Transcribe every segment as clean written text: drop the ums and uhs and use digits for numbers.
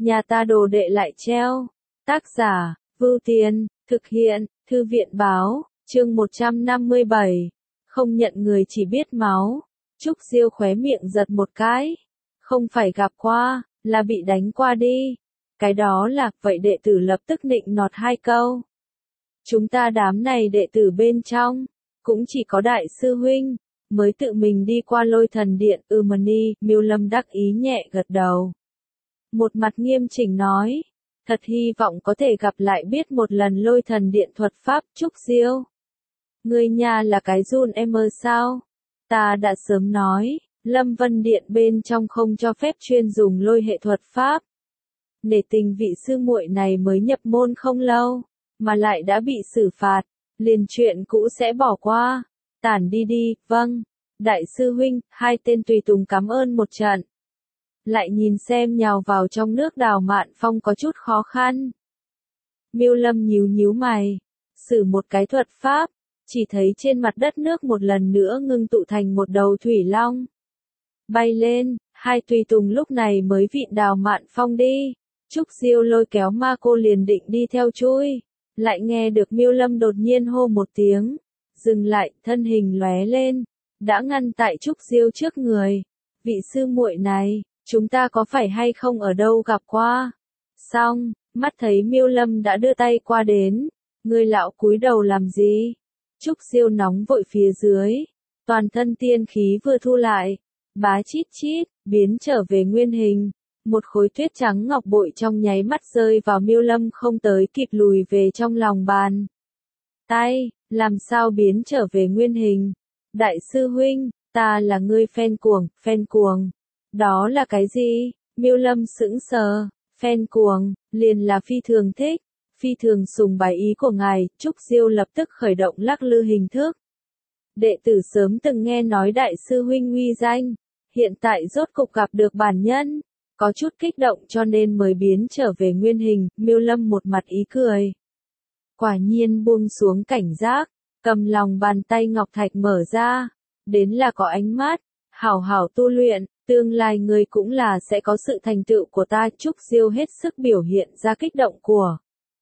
nhà ta đồ đệ lại treo. Tác giả, Vưu Tiên, thực hiện, Thư viện báo, chương 157. Không nhận người chỉ biết máu. Trúc Diêu khóe miệng giật một cái. Không phải gặp qua, là bị đánh qua đi. Cái đó là, vậy đệ tử lập tức nịnh nọt hai câu. Chúng ta đám này đệ tử bên trong, cũng chỉ có đại sư huynh, mới tự mình đi qua Lôi Thần Điện. Mani, Miêu Lâm đắc ý nhẹ gật đầu. Một mặt nghiêm chỉnh nói, thật hy vọng có thể gặp lại biết một lần Lôi Thần Điện thuật pháp. Trúc Diêu, ngươi nhà là cái run em ơ sao? Ta đã sớm nói, Lâm Vân Điện bên trong không cho phép chuyên dùng lôi hệ thuật pháp. Nể tình vị sư muội này mới nhập môn không lâu, mà lại đã bị xử phạt, liền chuyện cũ sẽ bỏ qua. Tản đi đi. Vâng, đại sư huynh. Hai tên tùy tùng cảm ơn một trận. Lại nhìn xem nhào vào trong nước Đào Mạn Phong có chút khó khăn. Miêu Lâm nhíu nhíu mày, sử một cái thuật pháp, chỉ thấy trên mặt đất nước một lần nữa ngưng tụ thành một đầu thủy long. Bay lên, hai tùy tùng lúc này mới vịn Đào Mạn Phong đi. Trúc Diêu lôi kéo ma cô liền định đi theo chui, lại nghe được Miêu Lâm đột nhiên hô một tiếng, dừng lại, thân hình lóe lên, đã ngăn tại Trúc Diêu trước người. Vị sư muội này, chúng ta có phải hay không ở đâu gặp qua? Xong, mắt thấy Miêu Lâm đã đưa tay qua đến, người lão cúi đầu làm gì? Trúc Diêu nóng vội phía dưới, toàn thân tiên khí vừa thu lại, bá chít chít, biến trở về nguyên hình. Một khối tuyết trắng ngọc bội trong nháy mắt rơi vào Miêu Lâm không tới kịp lùi về trong lòng bàn tay, làm sao biến trở về nguyên hình? Đại sư huynh, ta là ngươi phen cuồng. Đó là cái gì? Miêu Lâm sững sờ, phen cuồng, liền là phi thường thích, phi thường sùng bái ý của ngài. Trúc Diêu lập tức khởi động lắc lư hình thức. Đệ tử sớm từng nghe nói đại sư huynh uy danh, hiện tại rốt cục gặp được bản nhân. Có chút kích động cho nên mới biến trở về nguyên hình. Miêu Lâm một mặt ý cười. Quả nhiên buông xuống cảnh giác, cầm lòng bàn tay ngọc thạch mở ra, đến là có ánh mắt, hảo hảo tu luyện, tương lai người cũng là sẽ có sự thành tựu của ta. Trúc Diêu hết sức biểu hiện ra kích động của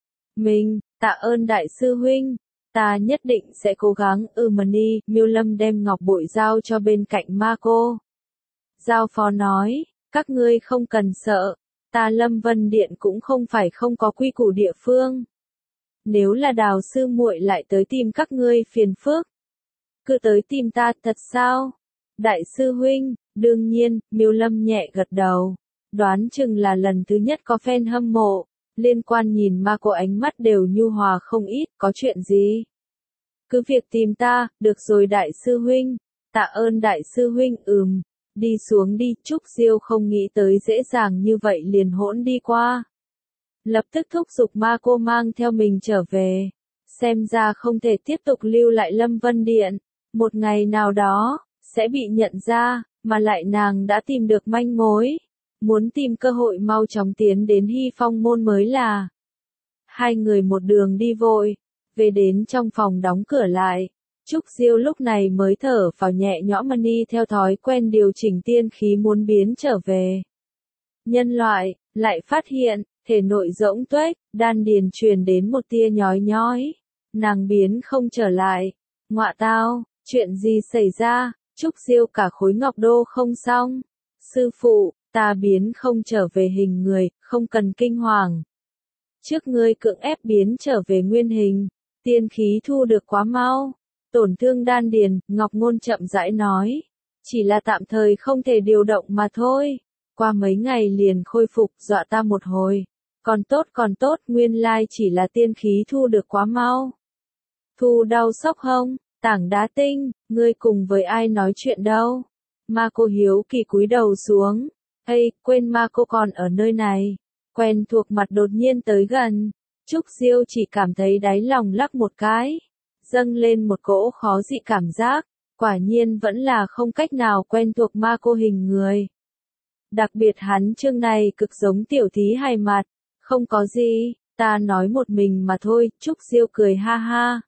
mình. Tạ ơn đại sư huynh, ta nhất định sẽ cố gắng. Mani, Miêu Lâm đem ngọc bội giao cho bên cạnh ma cô. Giao phó nói, các ngươi không cần sợ, ta Lâm Vân Điện cũng không phải không có quy củ địa phương. Nếu là Đào sư muội lại tới tìm các ngươi phiền phức, cứ tới tìm ta. Thật sao? Đại sư huynh, đương nhiên. Miêu Lâm nhẹ gật đầu, đoán chừng là lần thứ nhất có fan hâm mộ, liên quan nhìn ma cô ánh mắt đều nhu hòa không ít. Có chuyện gì? Cứ việc tìm ta. Được rồi đại sư huynh, tạ ơn đại sư huynh. Đi xuống đi. Trúc Diêu không nghĩ tới dễ dàng như vậy liền hỗn đi qua. Lập tức thúc giục ma cô mang theo mình trở về. Xem ra không thể tiếp tục lưu lại Lâm Vân Điện. Một ngày nào đó, sẽ bị nhận ra, mà lại nàng đã tìm được manh mối. Muốn tìm cơ hội mau chóng tiến đến Hy Phong môn mới là. Hai người một đường đi vội, về đến trong phòng đóng cửa lại. Trúc Diêu lúc này mới thở phào nhẹ nhõm. Mani theo thói quen điều chỉnh tiên khí muốn biến trở về nhân loại, lại phát hiện, thể nội rỗng tuếch, đan điền truyền đến một tia nhói nhói. Nàng biến không trở lại. Ngọa tao, chuyện gì xảy ra? Trúc Diêu cả khối ngọc đô không xong. Sư phụ, ta biến không trở về hình người, không cần kinh hoàng. Trước ngươi cưỡng ép biến trở về nguyên hình, tiên khí thu được quá mau. Tổn thương đan điền, Ngọc Ngôn chậm rãi nói. Chỉ là tạm thời không thể điều động mà thôi. Qua mấy ngày liền khôi phục. Dọa ta một hồi. Còn tốt, nguyên lai chỉ là tiên khí thu được quá mau. Thu đau sốc hông? Tảng đá tinh, ngươi cùng với ai nói chuyện đâu? Ma cô hiếu kỳ cúi đầu xuống. Ây, quên ma cô còn ở nơi này. Quen thuộc mặt đột nhiên tới gần. Trúc Diêu chỉ cảm thấy đáy lòng lắc một cái. Dâng lên một cỗ khó dị cảm giác. Quả nhiên vẫn là không cách nào quen thuộc ma cô hình người. Đặc biệt hắn chương này cực giống tiểu thí hài mặt. Không có gì, ta nói một mình mà thôi. Trúc Diêu cười ha ha.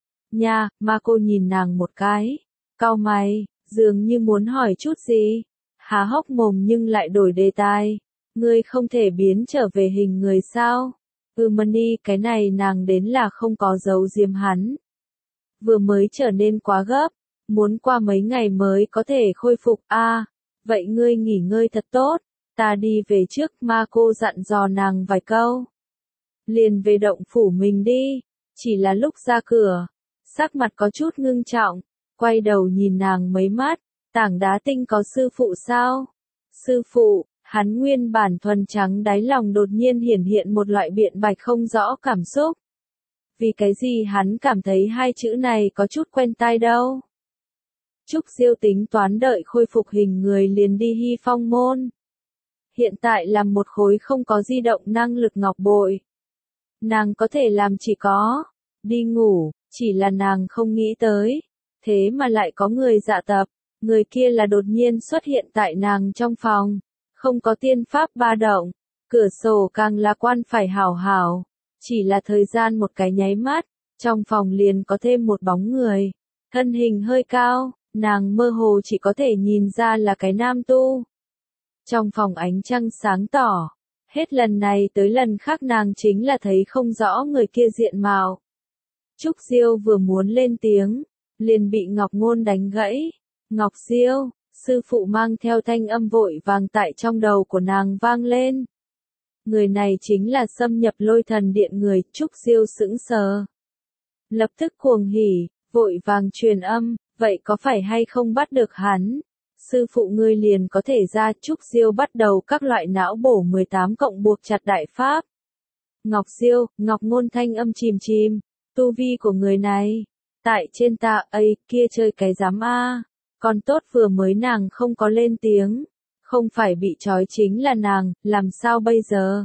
Nha, ma cô nhìn nàng một cái. Cau mày, dường như muốn hỏi chút gì. Há hốc mồm nhưng lại đổi đề tài. Ngươi không thể biến trở về hình người sao? Mani, cái này nàng đến là không có giấu giếm hắn. Vừa mới trở nên quá gấp, muốn qua mấy ngày mới có thể khôi phục vậy ngươi nghỉ ngơi thật tốt, ta đi về trước, ma cô dặn dò nàng vài câu. Liền về động phủ mình đi, chỉ là lúc ra cửa, sắc mặt có chút ngưng trọng, quay đầu nhìn nàng mấy mắt, tảng đá tinh có sư phụ sao? Sư phụ, hắn nguyên bản thuần trắng đáy lòng đột nhiên hiển hiện một loại biện bạch không rõ cảm xúc. Vì cái gì hắn cảm thấy hai chữ này có chút quen tai đâu. Trúc Diêu tính toán đợi khôi phục hình người liền đi Hy Phong môn. Hiện tại là một khối không có di động năng lực ngọc bội. Nàng có thể làm chỉ có đi ngủ, chỉ là nàng không nghĩ tới. Thế mà lại có người dạ tập, người kia là đột nhiên xuất hiện tại nàng trong phòng. Không có tiên pháp ba động, cửa sổ càng là quan phải hảo hảo. Chỉ là thời gian một cái nháy mắt, trong phòng liền có thêm một bóng người. Thân hình hơi cao, nàng mơ hồ chỉ có thể nhìn ra là cái nam tu. Trong phòng ánh trăng sáng tỏ, hết lần này tới lần khác nàng chính là thấy không rõ người kia diện mạo. Trúc Diêu vừa muốn lên tiếng, liền bị Ngọc Ngôn đánh gãy. Ngọc Diêu, sư phụ mang theo thanh âm vội vàng tại trong đầu của nàng vang lên. Người này chính là xâm nhập Lôi Thần Điện người. Trúc Diêu sững sờ. Lập tức cuồng hỉ, vội vàng truyền âm, vậy có phải hay không bắt được hắn? Sư phụ ngươi liền có thể ra. Trúc Diêu bắt đầu các loại não bổ 18 cộng buộc chặt đại pháp. Ngọc Diêu, Ngọc Ngôn thanh âm chìm chìm, tu vi của người này, tại trên ta ấy, kia chơi cái giám Còn tốt vừa mới nàng không có lên tiếng, không phải bị trói chính là nàng, làm sao bây giờ?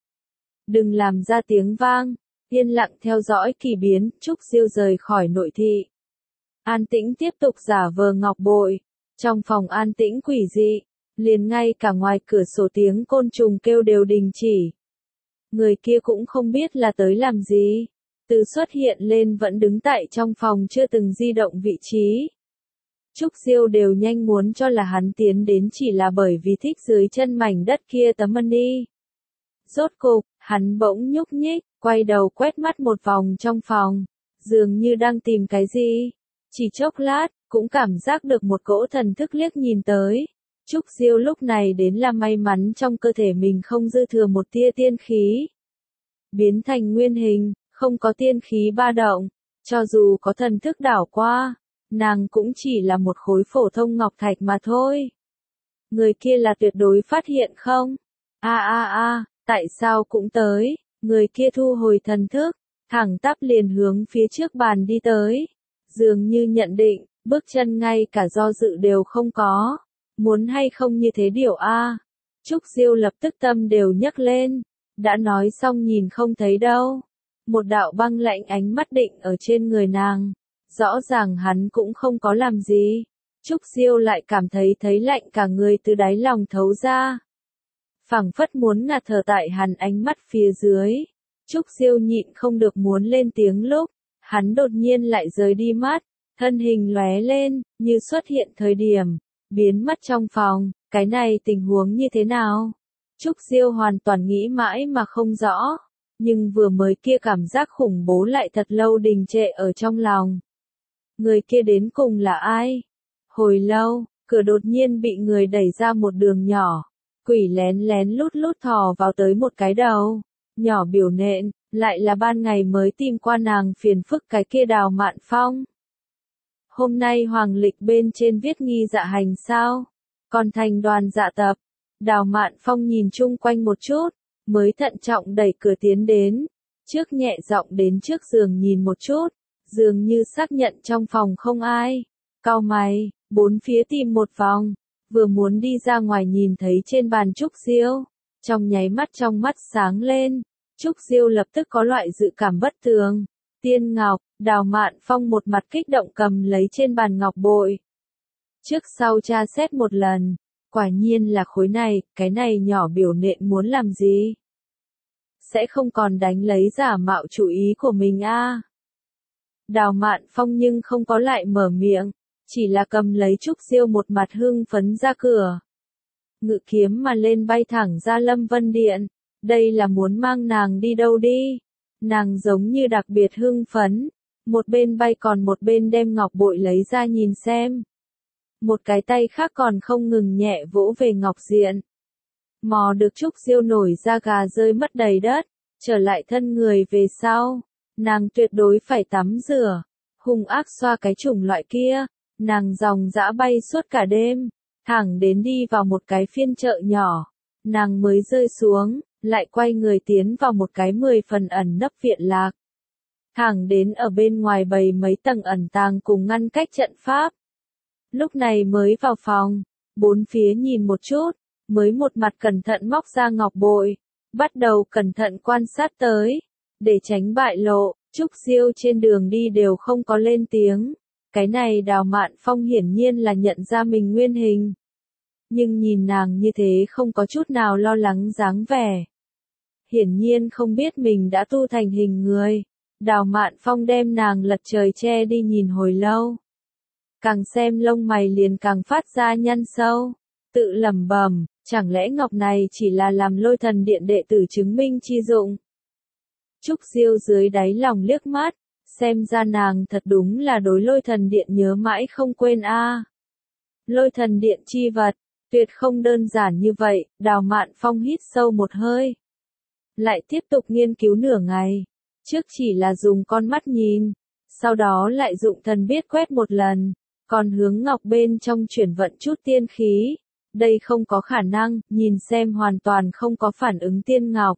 Đừng làm ra tiếng vang, yên lặng theo dõi kỳ biến. Trúc Diêu rời khỏi nội thị. An tĩnh tiếp tục giả vờ ngọc bội, trong phòng an tĩnh quỷ dị, liền ngay cả ngoài cửa sổ tiếng côn trùng kêu đều đình chỉ. Người kia cũng không biết là tới làm gì, từ xuất hiện lên vẫn đứng tại trong phòng chưa từng di động vị trí. Trúc Diêu đều nhanh muốn cho là hắn tiến đến chỉ là bởi vì thích dưới chân mảnh đất kia tấm mani. Rốt cục, hắn bỗng nhúc nhích, quay đầu quét mắt một vòng trong phòng, dường như đang tìm cái gì. Chỉ chốc lát, cũng cảm giác được một cỗ thần thức liếc nhìn tới. Trúc Diêu lúc này đến là may mắn trong cơ thể mình không dư thừa một tia tiên khí. Biến thành nguyên hình, không có tiên khí ba động, cho dù có thần thức đảo qua, nàng cũng chỉ là một khối phổ thông ngọc thạch mà thôi. Người kia là tuyệt đối phát hiện không? Tại sao cũng tới? Người kia thu hồi thần thức, thẳng tắp liền hướng phía trước bàn đi tới. Dường như nhận định, bước chân ngay cả do dự đều không có. Muốn hay không như thế điều Trúc Diêu lập tức tâm đều nhấc lên. Đã nói xong nhìn không thấy đâu. Một đạo băng lạnh ánh mắt định ở trên người nàng. Rõ ràng hắn cũng không có làm gì. Trúc Diêu lại cảm thấy lạnh cả người từ đáy lòng thấu ra. Phảng phất muốn ngạt thở tại hắn ánh mắt phía dưới. Trúc Diêu nhịn không được muốn lên tiếng lúc, hắn đột nhiên lại rời đi mắt, thân hình lóe lên, như xuất hiện thời điểm, biến mất trong phòng. Cái này tình huống như thế nào? Trúc Diêu hoàn toàn nghĩ mãi mà không rõ, nhưng vừa mới kia cảm giác khủng bố lại thật lâu đình trệ ở trong lòng. Người kia đến cùng là ai? Hồi lâu, cửa đột nhiên bị người đẩy ra một đường nhỏ, quỷ lén lén lút lút thò vào tới một cái đầu, nhỏ biểu nện, lại là ban ngày mới tìm qua nàng phiền phức cái kia Đào Mạn Phong. Hôm nay hoàng lịch bên trên viết nghi dạ hành sao? Còn thành đoàn dạ tập. Đào Mạn Phong nhìn chung quanh một chút, mới thận trọng đẩy cửa tiến đến, trước nhẹ giọng đến trước giường nhìn một chút, dường như xác nhận trong phòng không ai. Cau mày, bốn phía tìm một vòng, vừa muốn đi ra ngoài nhìn thấy trên bàn Trúc Diêu, trong nháy mắt trong mắt sáng lên. Trúc Diêu lập tức có loại dự cảm bất thường. Tiên ngọc, Đào Mạn Phong một mặt kích động cầm lấy trên bàn ngọc bội. Trước sau tra xét một lần, quả nhiên là khối này, cái này nhỏ biểu nện muốn làm gì? Sẽ không còn đánh lấy giả mạo chủ ý của mình Đào Mạn Phong nhưng không có lại mở miệng, chỉ là cầm lấy Trúc Diêu một mặt hưng phấn ra cửa. ngự kiếm mà lên bay thẳng ra Lâm Vân Điện. Đây là muốn mang nàng đi đâu đi? Nàng giống như đặc biệt hưng phấn, một bên bay còn một bên đem ngọc bội lấy ra nhìn xem. Một cái tay khác còn không ngừng nhẹ vỗ về ngọc diện. Mò được Trúc Diêu nổi da gà rơi mất đầy đất, trở lại thân người về sau. Nàng tuyệt đối phải tắm rửa, hung ác xoa cái chủng loại kia. Nàng dòng dã bay suốt cả đêm, thẳng đến đi vào một cái phiên chợ nhỏ. Nàng mới rơi xuống, lại quay người tiến vào một cái 10 phần ẩn nấp viện lạc. Thẳng đến ở bên ngoài bày mấy tầng ẩn tàng cùng ngăn cách trận pháp. Lúc này mới vào phòng, bốn phía nhìn một chút, mới một mặt cẩn thận móc ra ngọc bội, bắt đầu cẩn thận quan sát tới, để tránh bại lộ. Trúc Diêu trên đường đi đều không có lên tiếng, cái này Đào Mạn Phong hiển nhiên là nhận ra mình nguyên hình. Nhưng nhìn nàng như thế không có chút nào lo lắng dáng vẻ. Hiển nhiên không biết mình đã tu thành hình người. Đào Mạn Phong đem nàng lật trời che đi nhìn hồi lâu. Càng xem lông mày liền càng phát ra nhăn sâu, tự lẩm bẩm, chẳng lẽ ngọc này chỉ là làm Lôi Thần Điện đệ tử chứng minh chi dụng. Trúc Diêu dưới đáy lòng liếc mắt, xem ra nàng thật đúng là đối Lôi Thần Điện nhớ mãi không quên a. Lôi Thần Điện chi vật, tuyệt không đơn giản như vậy. Đào Mạn Phong hít sâu một hơi, lại tiếp tục nghiên cứu nửa ngày. Trước chỉ là dùng con mắt nhìn, sau đó lại dụng thần biết quét một lần, còn hướng ngọc bên trong chuyển vận chút tiên khí. Đây không có khả năng, nhìn xem hoàn toàn không có phản ứng tiên ngọc.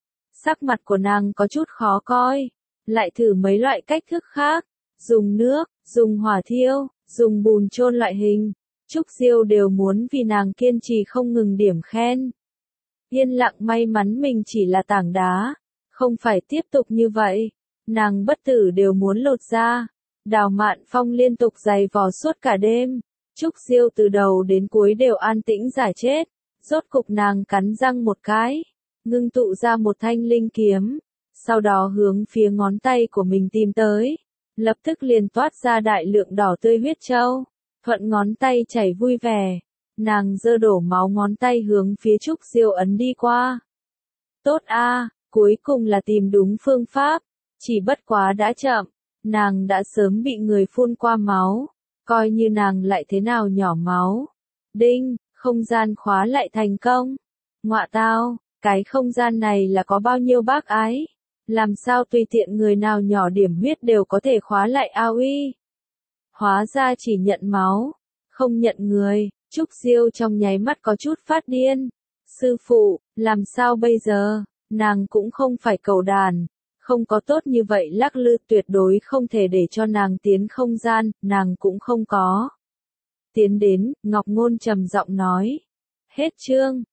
Sắc mặt của nàng có chút khó coi, lại thử mấy loại cách thức khác, dùng nước, dùng hỏa thiêu, dùng bùn chôn loại hình. Trúc Diêu đều muốn vì nàng kiên trì không ngừng điểm khen. Yên lặng may mắn mình chỉ là tảng đá, không phải tiếp tục như vậy, nàng bất tử đều muốn lột ra. Đào Mạn Phong liên tục giày vò suốt cả đêm, Trúc Diêu từ đầu đến cuối đều an tĩnh giải chết. Rốt cục nàng cắn răng một cái, ngưng tụ ra một thanh linh kiếm, sau đó hướng phía ngón tay của mình tìm tới, lập tức liền toát ra đại lượng đỏ tươi huyết châu, thuận ngón tay chảy vui vẻ. Nàng giơ đổ máu ngón tay hướng phía Trúc Diêu ấn đi qua. Tốt a, cuối cùng là tìm đúng phương pháp, chỉ bất quá đã chậm, nàng đã sớm bị người phun qua máu, coi như nàng lại thế nào nhỏ máu. Đinh, không gian khóa lại thành công. Ngọa tao, cái không gian này là có bao nhiêu bác ái? Làm sao tùy tiện người nào nhỏ điểm huyết đều có thể khóa lại ao uy? Hóa ra chỉ nhận máu, không nhận người. Trúc Diêu trong nháy mắt có chút phát điên. Sư phụ, làm sao bây giờ? Nàng cũng không phải cầu đàn, không có tốt như vậy lắc lư, tuyệt đối không thể để cho nàng tiến không gian, nàng cũng không có. Tiến đến, Ngọc Ngôn trầm giọng nói. Hết chương.